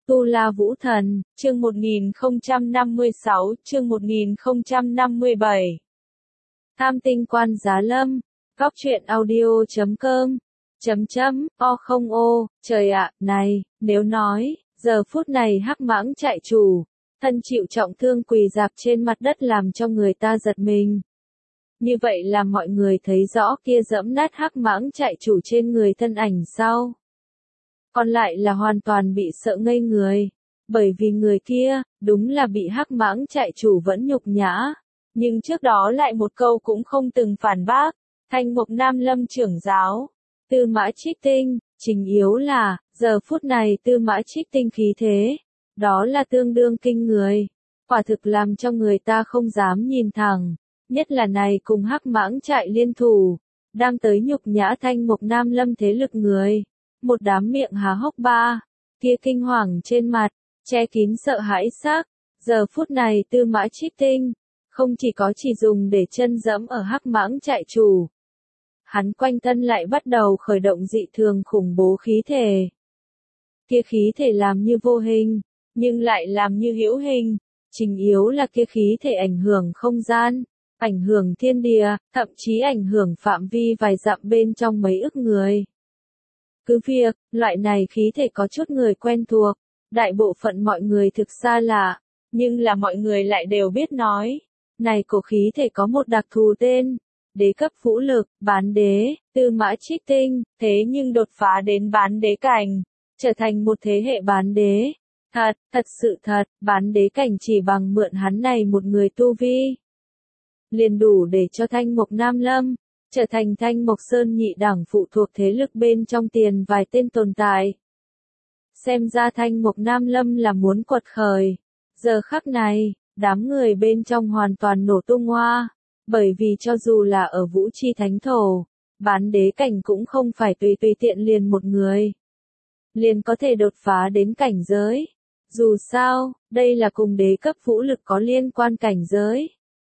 Tu La Vũ Thần, chương 1056, chương 1057. Tham tinh quan giá lâm, góc truyện audio.com, trời ạ, này, nếu nói, giờ phút này hắc mãng trại chủ, thân chịu trọng thương quỳ rạp trên mặt đất làm cho người ta giật mình. Như vậy là mọi người thấy rõ kia dẫm nát hắc mãng trại chủ trên người thân ảnh sau. Còn lại là hoàn toàn bị sợ ngây người, bởi vì người kia, đúng là bị hắc mãng trại chủ vẫn nhục nhã, nhưng trước đó lại một câu cũng không từng phản bác, Thanh Mục Nam Lâm trưởng giáo, Tư Mã Trích Tinh, chính yếu là, giờ phút này Tư Mã Trích Tinh khí thế, đó là tương đương kinh người, quả thực làm cho người ta không dám nhìn thẳng, nhất là này cùng hắc mãng trại liên thủ, đang tới nhục nhã Thanh Mục Nam Lâm thế lực người. Một đám miệng há hốc ba, kia kinh hoàng trên mặt, che kín sợ hãi sắc, giờ phút này Tư Mã Trích Tinh, không chỉ có chỉ dùng để chân dẫm ở hắc mãng trại chủ. Hắn quanh thân lại bắt đầu khởi động dị thường khủng bố khí thể. Kia khí thể làm như vô hình, nhưng lại làm như hữu hình, chính yếu là kia khí thể ảnh hưởng không gian, ảnh hưởng thiên địa, thậm chí ảnh hưởng phạm vi vài dặm bên trong mấy ức người. Cứ việc, loại này khí thể có chút người quen thuộc, đại bộ phận mọi người thực xa lạ, nhưng là mọi người lại đều biết nói. Này cổ khí thể có một đặc thù tên, đế cấp vũ lực, bán đế, Tư Mã Trích Tinh, thế nhưng đột phá đến bán đế cảnh, trở thành một thế hệ bán đế. Thật sự thật, bán đế cảnh chỉ bằng mượn hắn này một người tu vi. Liền đủ để cho Thanh Mục Nam Lâm trở thành Thanh Mộc Sơn nhị đẳng phụ thuộc thế lực bên trong tiền vài tên tồn tại. Xem ra Thanh Mộc Nam Lâm là muốn quật khởi. Giờ khắc này, đám người bên trong hoàn toàn nổ tung hoa, bởi vì cho dù là ở Vũ Chi Thánh Thổ, bán đế cảnh cũng không phải tùy tiện liền một người. Liền có thể đột phá đến cảnh giới. Dù sao, đây là cùng đế cấp vũ lực có liên quan cảnh giới.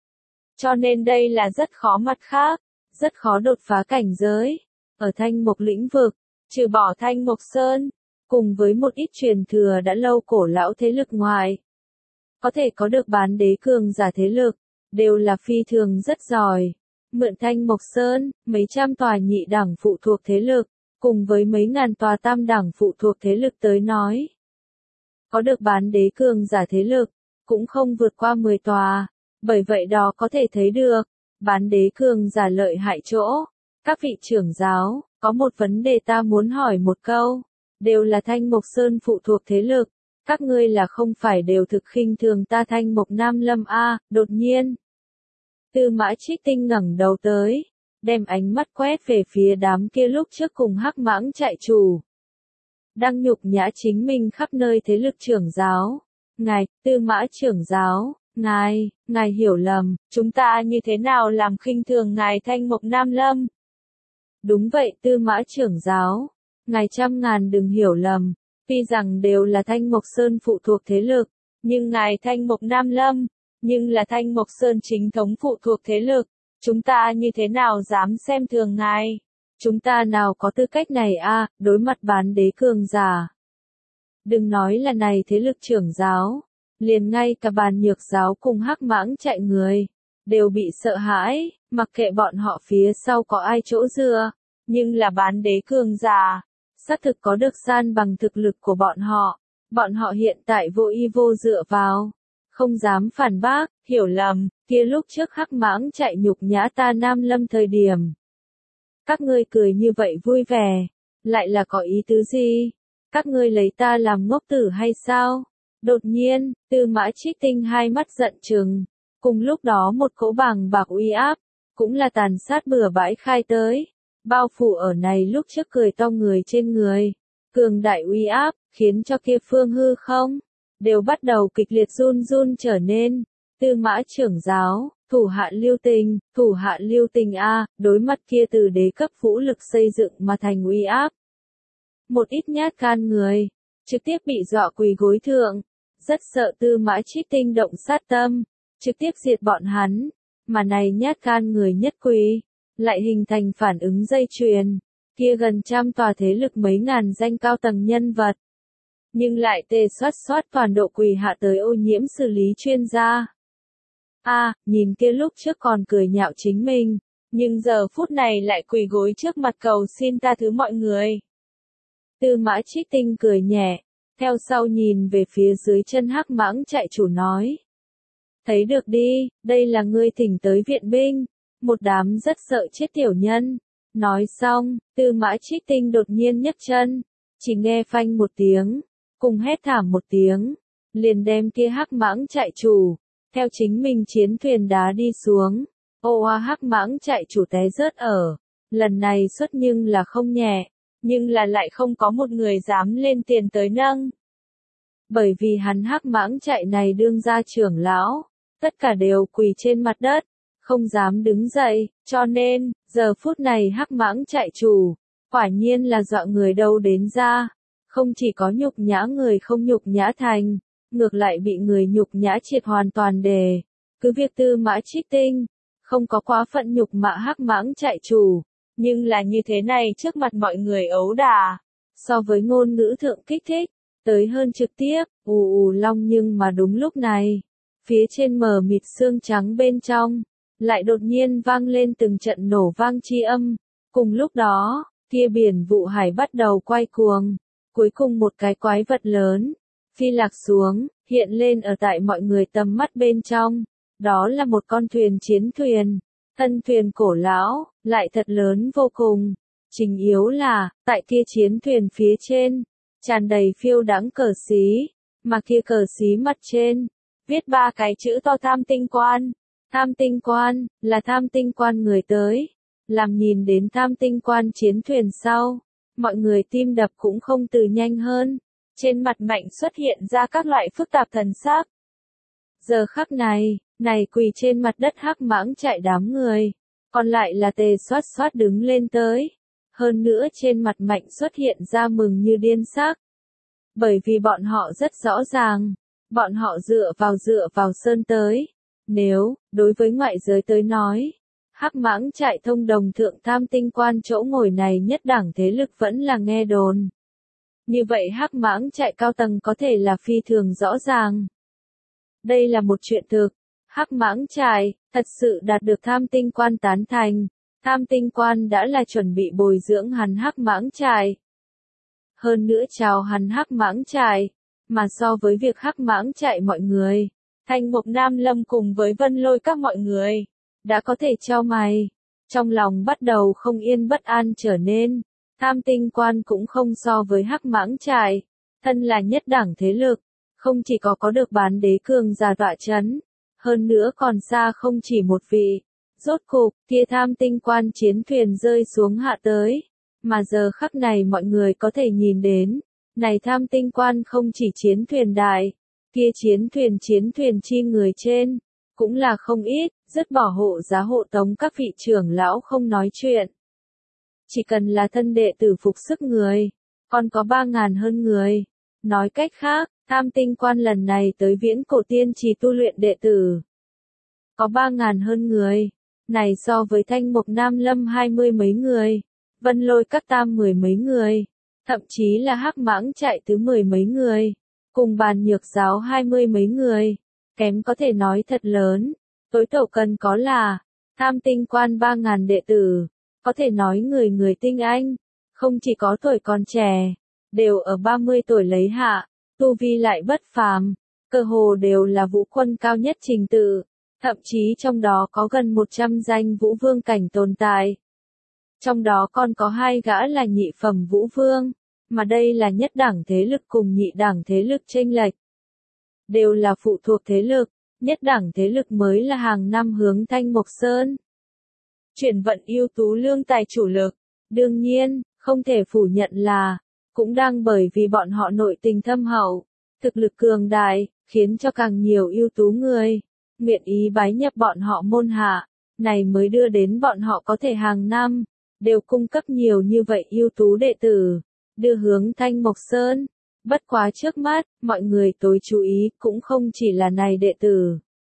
Cho nên đây là rất khó mặt khác. Rất khó đột phá cảnh giới. Ở Thanh Mộc lĩnh vực, trừ bỏ Thanh Mộc Sơn, cùng với một ít truyền thừa đã lâu cổ lão thế lực ngoài. Có thể có được bán đế cường giả thế lực, đều là phi thường rất giỏi. Mượn Thanh Mộc Sơn, mấy trăm tòa nhị đẳng phụ thuộc thế lực, cùng với mấy ngàn tòa tam đẳng phụ thuộc thế lực tới nói. Có được bán đế cường giả thế lực, cũng không vượt qua 10 tòa, bởi vậy đó có thể thấy được. Bán đế cường giả lợi hại chỗ. Các vị trưởng giáo, có một vấn đề ta muốn hỏi một câu. Đều là Thanh Mộc Sơn phụ thuộc thế lực. Các ngươi là không phải đều thực khinh thường ta Thanh Mộc Nam Lâm a? Đột nhiên. Tư Mã Trích Tinh ngẩng đầu tới. Đem ánh mắt quét về phía đám kia lúc trước cùng hắc mãng trại chủ. Đang nhục nhã chính mình khắp nơi thế lực trưởng giáo. Ngài, Tư Mã trưởng giáo. Ngài hiểu lầm, chúng ta như thế nào làm khinh thường ngài Thanh Mộc Nam Lâm? Đúng vậy Tư Mã trưởng giáo, ngài trăm ngàn đừng hiểu lầm, tuy rằng đều là Thanh Mộc Sơn phụ thuộc thế lực, nhưng ngài Thanh Mộc Nam Lâm, nhưng là Thanh Mộc Sơn chính thống phụ thuộc thế lực, chúng ta như thế nào dám xem thường ngài? Chúng ta nào có tư cách này a, đối mặt bán đế cường giả. Đừng nói là này thế lực trưởng giáo. Liền ngay cả bàn nhược giáo cùng hắc mãng chạy người, đều bị sợ hãi, mặc kệ bọn họ phía sau có ai chỗ dựa, nhưng là bán đế cường giả, xác thực có được san bằng thực lực của bọn họ hiện tại vô y vô dựa vào, không dám phản bác, hiểu lầm, kia lúc trước hắc mãng chạy nhục nhã ta Nam Lâm thời điểm. Các ngươi cười như vậy vui vẻ, lại là có ý tứ gì? Các ngươi lấy ta làm ngốc tử hay sao? Đột nhiên, Tư Mã Trích Tinh hai mắt giận trừng, cùng lúc đó một cỗ bàng bạc uy áp, cũng là tàn sát bừa bãi khai tới, bao phủ ở này lúc trước cười to người trên người, cường đại uy áp, khiến cho kia phương hư không, đều bắt đầu kịch liệt run trở nên. Tư Mã trưởng giáo, thủ hạ lưu tình a, đối mặt kia từ đế cấp vũ lực xây dựng mà thành uy áp. Một ít nhát gan người, trực tiếp bị dọa quỳ gối thượng. Rất sợ Tư Mã Trích Tinh động sát tâm, trực tiếp diệt bọn hắn, mà này nhát gan người nhất quỳ, lại hình thành phản ứng dây chuyền, kia gần trăm tòa thế lực mấy ngàn danh cao tầng nhân vật. nhưng lại tê xoát toàn độ quỳ hạ tới ô nhiễm xử lý chuyên gia. Nhìn kia lúc trước còn cười nhạo chính mình, nhưng giờ phút này lại quỳ gối trước mặt cầu xin tha thứ mọi người. Tư Mã Trích Tinh cười nhẹ, theo sau nhìn về phía dưới chân Hắc Mãng Trại Chủ nói. Thấy được đi, đây là ngươi thỉnh tới viện binh, một đám rất sợ chết tiểu nhân. Nói xong, Tư Mã Trích Tinh đột nhiên nhấc chân, chỉ nghe phanh một tiếng, cùng hét thảm một tiếng, liền đem kia Hắc Mãng Trại Chủ, theo chính mình chiến thuyền đá đi xuống. Hắc Mãng Trại Chủ té rớt ở, lần này xuất nhưng là không nhẹ, nhưng là lại không có một người dám lên tiền tới nâng. Bởi vì hắn Hắc Mãng Trại này đương gia trưởng lão, tất cả đều quỳ trên mặt đất, không dám đứng dậy, cho nên, giờ phút này Hắc Mãng Trại Chủ, quả nhiên là dọa người đâu đến ra, không chỉ có nhục nhã người không nhục nhã thành, ngược lại bị người nhục nhã triệt hoàn toàn đề. Cứ việc Tư Mã Trích Tinh, không có quá phận nhục mạ Hắc Mãng Trại Chủ, nhưng là như thế này trước mặt mọi người ấu đà, so với ngôn ngữ thượng kích thích, tới hơn trực tiếp, long nhưng mà đúng lúc này, phía trên mờ mịt xương trắng bên trong, lại đột nhiên vang lên từng trận nổ vang chi âm, cùng lúc đó, kia biển vụ hải bắt đầu quay cuồng, cuối cùng một cái quái vật lớn, phi lạc xuống, hiện lên ở tại mọi người tầm mắt bên trong, đó là một con thuyền chiến thuyền, thân thuyền cổ lão, lại thật lớn vô cùng, chính yếu là, tại kia chiến thuyền phía trên, tràn đầy phiêu đãng cờ xí, mà kia cờ xí mặt trên, viết 3 cái chữ to Tham Tinh Quan. Tham Tinh Quan, là Tham Tinh Quan người tới. Làm nhìn đến Tham Tinh Quan chiến thuyền sau, mọi người tim đập cũng không từ nhanh hơn. Trên mặt Mạnh xuất hiện ra các loại phức tạp thần sắc. Giờ khắc này, quỳ trên mặt đất Hắc Mãng Trại đám người, còn lại là tề xoát đứng lên tới. Hơn nữa trên mặt Mạnh xuất hiện ra mừng như điên sắc. Bởi vì bọn họ rất rõ ràng, bọn họ dựa vào sơn tới. Nếu, đối với ngoại giới tới nói, Hắc Mãng Trại thông đồng thượng Tham Tinh Quan chỗ ngồi này nhất đẳng thế lực vẫn là nghe đồn. Như vậy Hắc Mãng Trại cao tầng có thể là phi thường rõ ràng. Đây là một chuyện thực. Hắc Mãng Trại, thật sự đạt được Tham Tinh Quan tán thành. Tham Tinh Quan đã là chuẩn bị bồi dưỡng hắn Hắc Mãng Trại. Hơn nữa chào hắn Hắc Mãng Trại. Mà so với việc Hắc Mãng Trại mọi người, Thanh Mục Nam Lâm cùng với Vân Lôi các mọi người, đã có thể trao mày. Trong lòng bắt đầu không yên bất an trở nên. Tham Tinh Quan cũng không so với Hắc Mãng Trại. Thân là nhất đẳng thế lực, không chỉ có được bán đế cường giả tọa chấn, hơn nữa còn xa không chỉ một vị. Rốt cục, kia Tham Tinh Quan chiến thuyền rơi xuống hạ tới. Mà giờ khắc này mọi người có thể nhìn đến, này Tham Tinh Quan không chỉ chiến thuyền đại, kia chiến thuyền chi người trên, cũng là không ít, rất bỏ hộ giá hộ tống các vị trưởng lão không nói chuyện. Chỉ cần là thân đệ tử phục sức người, còn có 3.000 hơn người. Nói cách khác, Tham Tinh Quan lần này tới Viễn Cổ Tiên Trì tu luyện đệ tử. Có 3.000 hơn người. Này so với Thanh Mục Nam Lâm 20 mấy người, Vân Lôi các tam 10 mấy người, thậm chí là Hắc Mãng Trại thứ 10 mấy người, cùng Bàn Nhược Giáo 20 mấy người, kém có thể nói thật lớn. Tối thiểu cần có là Tham Tinh Quan 3.000 đệ tử, có thể nói người tinh anh, không chỉ có tuổi còn trẻ, đều ở 30 tuổi lấy hạ, tu vi lại bất phàm, cơ hồ đều là vũ quân cao nhất trình tự, thậm chí trong đó có gần 100 danh vũ vương cảnh tồn tại. Trong đó còn có 2 gã là nhị phẩm vũ vương, mà đây là nhất đẳng thế lực cùng nhị đẳng thế lực chênh lệch. Đều là phụ thuộc thế lực, nhất đẳng thế lực mới là hàng năm hướng Thanh Mộc Sơn. Chuyển vận ưu tú lương tài chủ lực, đương nhiên, không thể phủ nhận là, cũng đang bởi vì bọn họ nội tình thâm hậu, thực lực cường đại, khiến cho càng nhiều ưu tú người, nguyện ý bái nhập bọn họ môn hạ, này mới đưa đến bọn họ có thể hàng năm, đều cung cấp nhiều như vậy ưu tú đệ tử, đưa hướng Thanh Mộc Sơn. Bất quá trước mắt, mọi người tối chú ý cũng không chỉ là này đệ tử,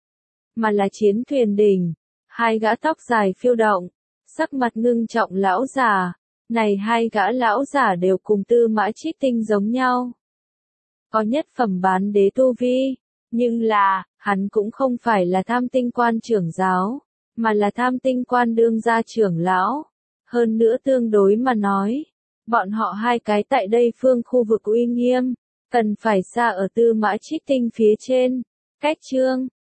mà là chiến thuyền đỉnh, 2 gã tóc dài phiêu động, sắc mặt ngưng trọng lão già, này 2 gã lão già đều cùng Tư Mã Trích Tinh giống nhau. có nhất phẩm bán đế tu vi, nhưng là, hắn cũng không phải là Tham Tinh Quan trưởng giáo, mà là Tham Tinh Quan đương gia trưởng lão. Hơn nữa tương đối mà nói, bọn họ hai cái tại đây phương khu vực uy nghiêm, cần phải xa ở Tư Mã Trích Tinh phía trên. Cách chương